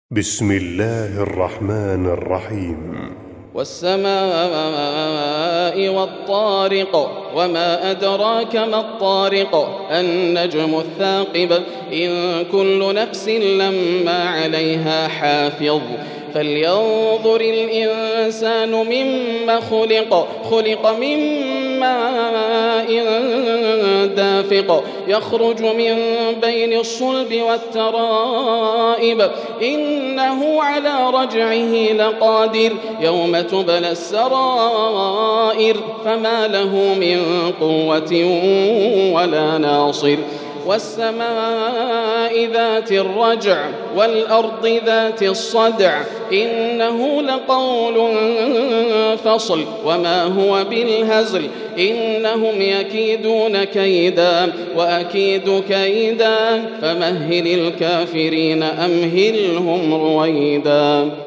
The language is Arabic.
بسم الله الرحمن الرحيم. والسماء والطارق وما أدراك ما الطارق النجم الثاقب إن كل نفس لما عليها حافظ فلينظر الإنسان مما خلق من ماء دافق يخرج من بين الصلب والترائب إنه على رجعه لقادر يوم تبلى السرائر فما له من قوة ولا ناصر والسماء ذات الرجع والأرض ذات الصدع إنه لقول فصل وما هو بالهزل إنهم يكيدون كيدا وأكيد كيدا فمهل الكافرين أمهلهم رويدا.